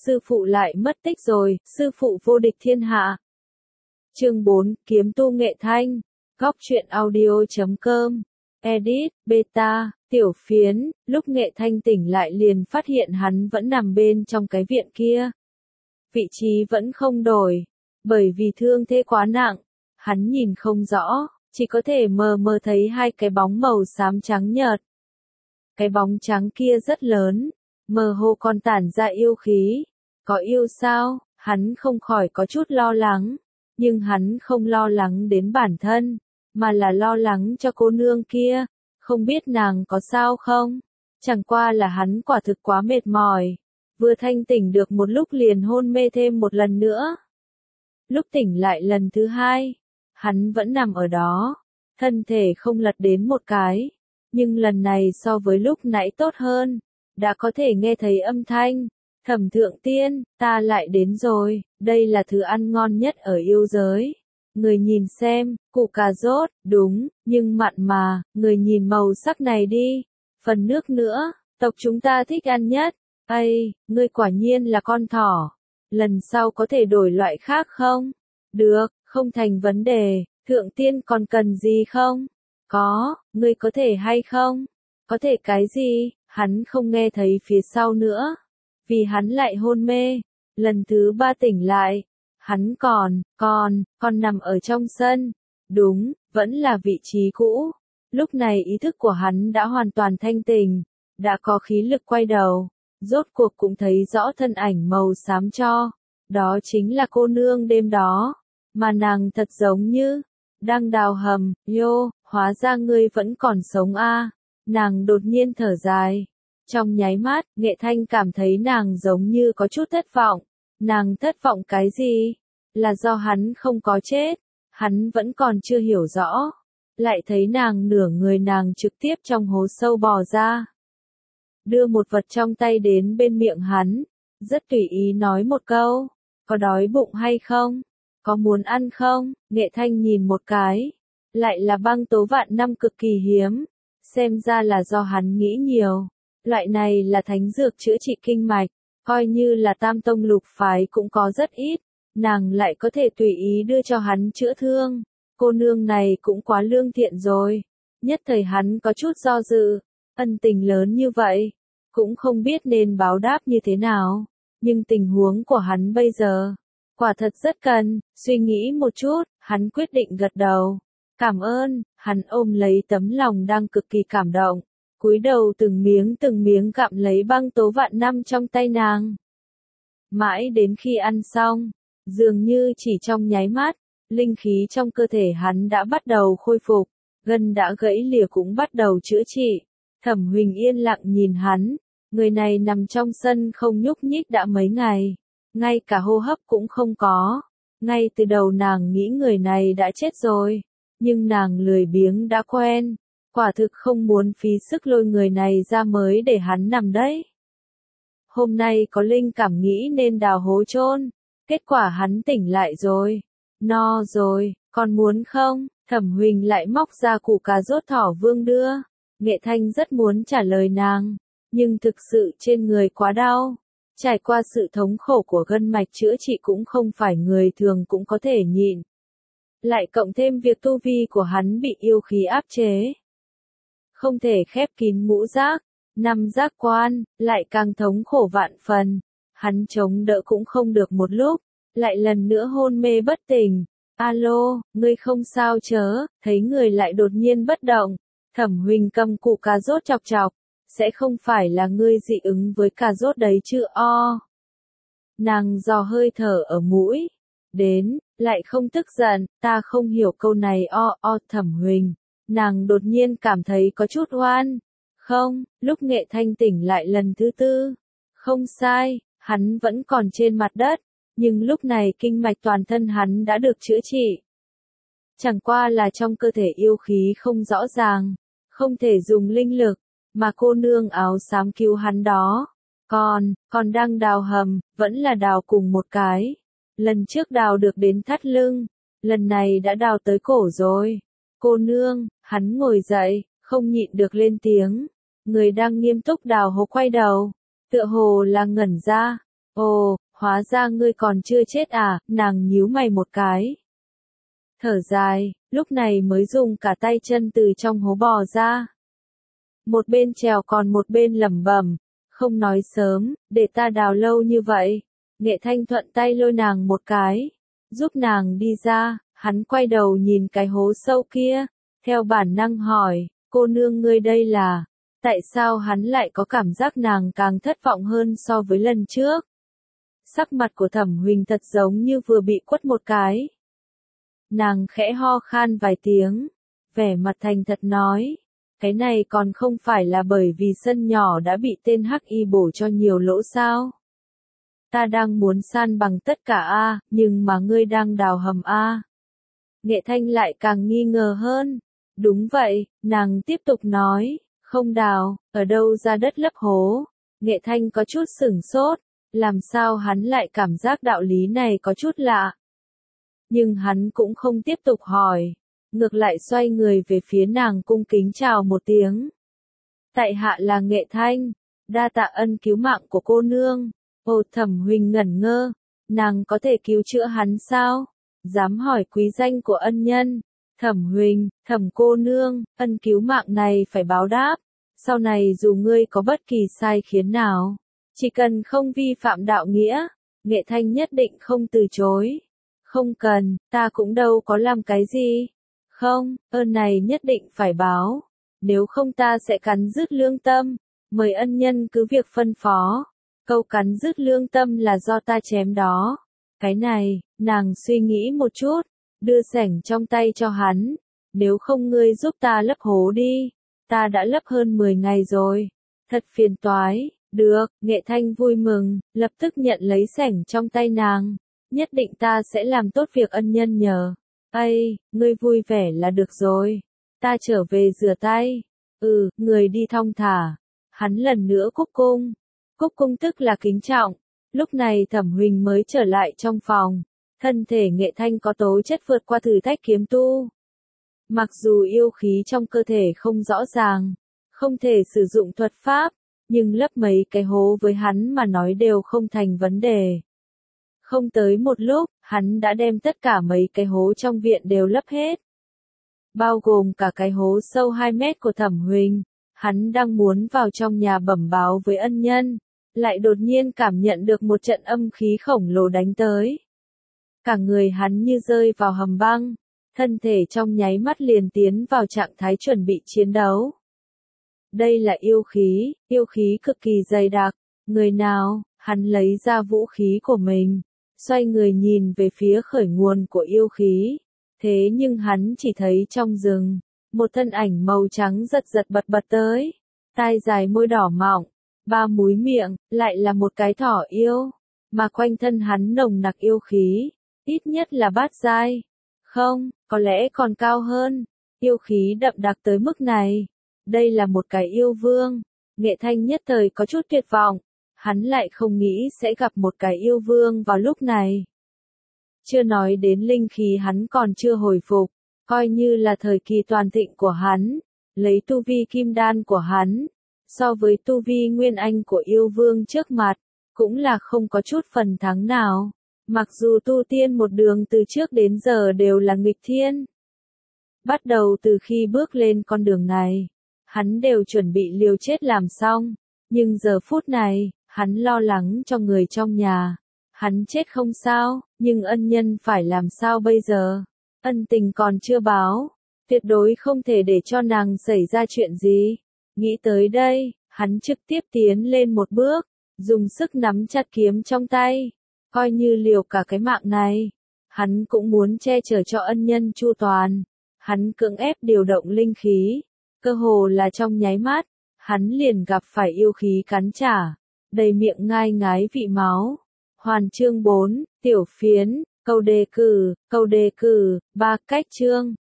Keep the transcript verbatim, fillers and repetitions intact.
sư phụ lại mất tích rồi, sư phụ vô địch thiên hạ. Chương bốn, Kiếm tu Nghệ Thanh, Góc truyện audio chấm com, edit, beta, tiểu phiến, lúc Nghệ Thanh tỉnh lại liền phát hiện hắn vẫn nằm bên trong cái viện kia. Vị trí vẫn không đổi, bởi vì thương thế quá nặng, hắn nhìn không rõ, chỉ có thể mờ mờ thấy hai cái bóng màu xám trắng nhợt. Cái bóng trắng kia rất lớn, mơ hồ còn tản ra yêu khí. Có yêu sao? Hắn không khỏi có chút lo lắng, nhưng hắn không lo lắng đến bản thân, mà là lo lắng cho cô nương kia, không biết nàng có sao không? Chẳng qua là hắn quả thực quá mệt mỏi, vừa thanh tỉnh được một lúc liền hôn mê thêm một lần nữa. Lúc tỉnh lại lần thứ hai, hắn vẫn nằm ở đó, thân thể không lật đến một cái, nhưng lần này so với lúc nãy tốt hơn, đã có thể nghe thấy âm thanh. Thẩm Thượng Tiên, ta lại đến rồi, đây là thứ ăn ngon nhất ở yêu giới. Người nhìn xem, củ cà rốt, đúng, nhưng mặn mà, người nhìn màu sắc này đi. Phần nước nữa, tộc chúng ta thích ăn nhất. Ây, ngươi quả nhiên là con thỏ. Lần sau có thể đổi loại khác không? Được, không thành vấn đề. Thượng Tiên còn cần gì không? Có, ngươi có thể hay không? Có thể cái gì? Hắn không nghe thấy phía sau nữa. Vì hắn lại hôn mê. Lần thứ ba tỉnh lại. Hắn còn, còn, còn nằm ở trong sân. Đúng, vẫn là vị trí cũ. Lúc này ý thức của hắn đã hoàn toàn thanh tỉnh. Đã có khí lực quay đầu. Rốt cuộc cũng thấy rõ thân ảnh màu xám cho. Đó chính là cô nương đêm đó. Mà nàng thật giống như đang đào hầm. Yo, hóa ra ngươi vẫn còn sống a. À. Nàng đột nhiên thở dài. Trong nháy mắt, Nghệ Thanh cảm thấy nàng giống như có chút thất vọng. Nàng thất vọng cái gì? Là do hắn không có chết. Hắn vẫn còn chưa hiểu rõ. Lại thấy nàng nửa người nàng trực tiếp trong hố sâu bò ra. Đưa một vật trong tay đến bên miệng hắn. Rất tùy ý nói một câu. Có đói bụng hay không? Có muốn ăn không? Nghệ Thanh nhìn một cái. Lại là băng tố vạn năm cực kỳ hiếm. Xem ra là do hắn nghĩ nhiều. Loại này là thánh dược chữa trị kinh mạch, coi như là tam tông lục phái cũng có rất ít, nàng lại có thể tùy ý đưa cho hắn chữa thương. Cô nương này cũng quá lương thiện rồi. Nhất thời hắn có chút do dự, ân tình lớn như vậy, cũng không biết nên báo đáp như thế nào, nhưng tình huống của hắn bây giờ, quả thật rất cần, suy nghĩ một chút, hắn quyết định gật đầu. Cảm ơn, hắn ôm lấy tấm lòng đang cực kỳ cảm động. Cúi đầu từng miếng từng miếng gặm lấy băng tố vạn năm trong tay nàng. Mãi đến khi ăn xong, dường như chỉ trong nháy mắt, linh khí trong cơ thể hắn đã bắt đầu khôi phục, gân đã gãy lìa cũng bắt đầu chữa trị. Thẩm Huỳnh yên lặng nhìn hắn, người này nằm trong sân không nhúc nhích đã mấy ngày, ngay cả hô hấp cũng không có. Ngay từ đầu nàng nghĩ người này đã chết rồi, nhưng nàng lười biếng đã quen. Quả thực không muốn phí sức lôi người này ra mới để hắn nằm đấy. Hôm nay có linh cảm nghĩ nên đào hố chôn, kết quả hắn tỉnh lại rồi. No rồi, còn muốn không? Thẩm Huỳnh lại móc ra củ cà rốt thỏ vương đưa. Nghệ Thanh rất muốn trả lời nàng, nhưng thực sự trên người quá đau. Trải qua sự thống khổ của gân mạch chữa trị cũng không phải người thường cũng có thể nhịn. Lại cộng thêm việc tu vi của hắn bị yêu khí áp chế. Không thể khép kín ngũ giác, năm giác quan, lại càng thống khổ vạn phần. Hắn chống đỡ cũng không được một lúc, lại lần nữa hôn mê bất tỉnh. Alo, ngươi không sao chớ? Thấy người lại đột nhiên bất động. Thẩm Huỳnh cầm củ cà rốt chọc chọc, sẽ không phải là ngươi dị ứng với cà rốt đấy chứ o. Nàng dò hơi thở ở mũi, đến, lại không tức giận, ta không hiểu câu này o o Thẩm Huỳnh. Nàng đột nhiên cảm thấy có chút oan. Không, lúc Nghệ Thanh tỉnh lại lần thứ tư. Không sai, hắn vẫn còn trên mặt đất, nhưng lúc này kinh mạch toàn thân hắn đã được chữa trị. Chẳng qua là trong cơ thể yêu khí không rõ ràng, không thể dùng linh lực, mà cô nương áo xám cứu hắn đó. Còn, còn đang đào hầm, vẫn là đào cùng một cái. Lần trước đào được đến thắt lưng, lần này đã đào tới cổ rồi. Cô nương, hắn ngồi dậy, không nhịn được lên tiếng. Người đang nghiêm túc đào hố quay đầu, tựa hồ là ngẩn ra. Ồ, hóa ra ngươi còn chưa chết à, nàng nhíu mày một cái. Thở dài, lúc này mới dùng cả tay chân từ trong hố bò ra. Một bên trèo còn một bên lẩm bẩm, không nói sớm, để ta đào lâu như vậy. Nghệ Thanh thuận tay lôi nàng một cái, giúp nàng đi ra, hắn quay đầu nhìn cái hố sâu kia, theo bản năng hỏi, cô nương ngươi đây là, tại sao hắn lại có cảm giác nàng càng thất vọng hơn so với lần trước. Sắc mặt của Thẩm Huỳnh thật giống như vừa bị quất một cái. Nàng khẽ ho khan vài tiếng, vẻ mặt thành thật nói, cái này còn không phải là bởi vì sân nhỏ đã bị tên hắc y bổ cho nhiều lỗ sao. Ta đang muốn san bằng tất cả a, nhưng mà ngươi đang đào hầm a. Nghệ Thanh lại càng nghi ngờ hơn. Đúng vậy, nàng tiếp tục nói, không đào, ở đâu ra đất lấp hố. Nghệ Thanh có chút sửng sốt, làm sao hắn lại cảm giác đạo lý này có chút lạ. Nhưng hắn cũng không tiếp tục hỏi, ngược lại xoay người về phía nàng cung kính chào một tiếng. Tại hạ là Nghệ Thanh, đa tạ ân cứu mạng của cô nương. Ồ, Thẩm Huỳnh ngẩn ngơ, nàng có thể cứu chữa hắn sao? Dám hỏi quý danh của ân nhân. Thẩm Huỳnh, Thẩm cô nương, ân cứu mạng này phải báo đáp. Sau này dù ngươi có bất kỳ sai khiến nào, chỉ cần không vi phạm đạo nghĩa, Nghệ Thanh nhất định không từ chối. Không cần, ta cũng đâu có làm cái gì. Không, ơn này nhất định phải báo. Nếu không ta sẽ cắn rứt lương tâm. Mời ân nhân cứ việc phân phó. Câu cắn rứt lương tâm là do ta chém đó. Cái này, nàng suy nghĩ một chút, đưa xẻng trong tay cho hắn. Nếu không ngươi giúp ta lấp hố đi. Ta đã lấp hơn mười ngày rồi. Thật phiền toái. Được, Nghệ Thanh vui mừng, lập tức nhận lấy xẻng trong tay nàng. Nhất định ta sẽ làm tốt việc ân nhân nhờ. Ây, ngươi vui vẻ là được rồi. Ta trở về rửa tay. Ừ, người đi thong thả. Hắn lần nữa cúc cung. Cúc cung tức là kính trọng. Lúc này Thẩm Huỳnh mới trở lại trong phòng. Thân thể Nghệ Thanh có tố chất vượt qua thử thách kiếm tu. Mặc dù yêu khí trong cơ thể không rõ ràng, không thể sử dụng thuật pháp, nhưng lấp mấy cái hố với hắn mà nói đều không thành vấn đề. Không tới một lúc, hắn đã đem tất cả mấy cái hố trong viện đều lấp hết. Bao gồm cả cái hố sâu hai mét của Thẩm Huỳnh. Hắn đang muốn vào trong nhà bẩm báo với ân nhân, lại đột nhiên cảm nhận được một trận âm khí khổng lồ đánh tới. Cả người hắn như rơi vào hầm băng, thân thể trong nháy mắt liền tiến vào trạng thái chuẩn bị chiến đấu. Đây là yêu khí, yêu khí cực kỳ dày đặc. Người nào? Hắn lấy ra vũ khí của mình, xoay người nhìn về phía khởi nguồn của yêu khí. Thế nhưng hắn chỉ thấy trong rừng, một thân ảnh màu trắng giật giật bật bật tới. Tai dài môi đỏ mọng, ba múi miệng, lại là một cái thỏ yêu. Mà quanh thân hắn nồng nặc yêu khí, ít nhất là bát giai. Không, có lẽ còn cao hơn. Yêu khí đậm đặc tới mức này. Đây là một cái yêu vương. Nghệ Thanh nhất thời có chút tuyệt vọng. Hắn lại không nghĩ sẽ gặp một cái yêu vương vào lúc này. Chưa nói đến linh khí hắn còn chưa hồi phục, coi như là thời kỳ toàn thịnh của hắn, lấy tu vi kim đan của hắn, so với tu vi nguyên anh của yêu vương trước mặt, cũng là không có chút phần thắng nào. Mặc dù tu tiên một đường từ trước đến giờ đều là nghịch thiên. Bắt đầu từ khi bước lên con đường này, hắn đều chuẩn bị liều chết làm xong, nhưng giờ phút này, hắn lo lắng cho người trong nhà. Hắn chết không sao, nhưng ân nhân phải làm sao bây giờ? Ân tình còn chưa báo, tuyệt đối không thể để cho nàng xảy ra chuyện gì. Nghĩ tới đây, hắn trực tiếp tiến lên một bước, dùng sức nắm chặt kiếm trong tay, coi như liều cả cái mạng này. Hắn cũng muốn che chở cho ân nhân chu toàn. Hắn cưỡng ép điều động linh khí, cơ hồ là trong nháy mắt, hắn liền gặp phải yêu khí cắn trả, đầy miệng ngai ngái vị máu. Hoàn chương bốn, tiểu phiến, câu đề cử, câu đề cử, ba cách chương.